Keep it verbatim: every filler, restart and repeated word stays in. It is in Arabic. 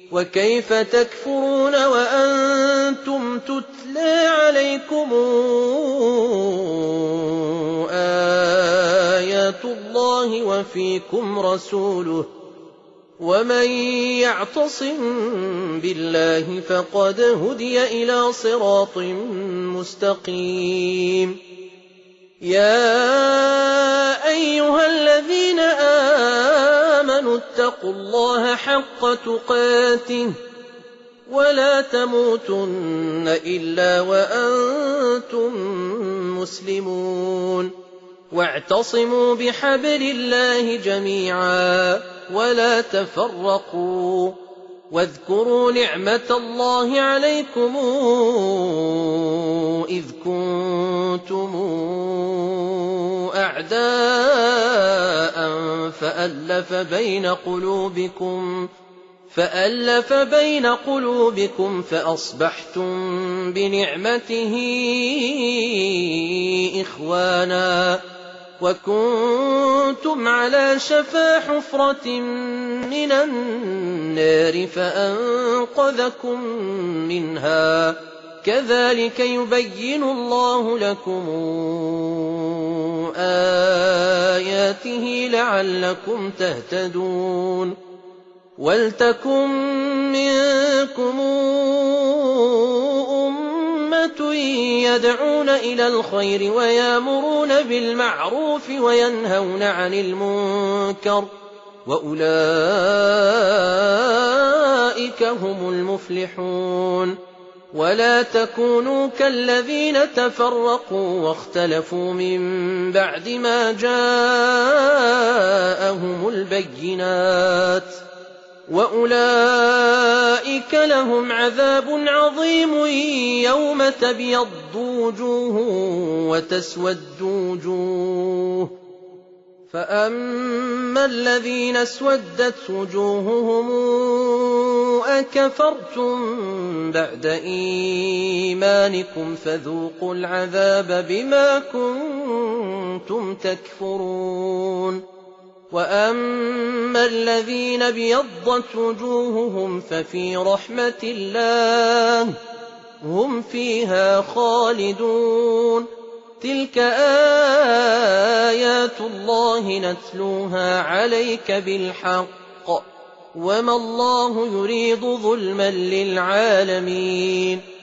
وكيف تكفرون وأنتم تتلى عليكم آيات الله وفيكم رسوله ومن يعتصم بالله فقد هدي إلى صراط مستقيم يا أيها الذين آمنوا اتقوا الله حق تقاته ولا تموتن إلا وأنتم مسلمون واعتصموا بحبل الله جميعا ولا تفرقوا واذكروا نعمة الله عليكم إذ كنتم أعداء فألف بين قلوبكم فألف بين قلوبكم فأصبحتم بنعمته إخوانا وكنتم على شفا حفرة من النار فأنقذكم منها كذلك يبين الله لكم آياته لعلكم تهتدون ولتكن منكم أمة يدعون إلى الخير ويأمرون بالمعروف وينهون عن المنكر وأولئك هم المفلحون ولا تكونوا كالذين تفرقوا واختلفوا من بعد ما جاءهم البينات وأولئك لهم عذاب عظيم يوم تبيض وجوه وتسود وجوه فأما الذين اسودت وجوههم أكفرتم بعد إيمانكم فذوقوا العذاب بما كنتم تكفرون وأما الذين ابيضت وجوههم ففي رحمة الله هم فيها خالدون تلك آيات الله نتلوها عليك بالحق وما الله يريد ظلما للعالمين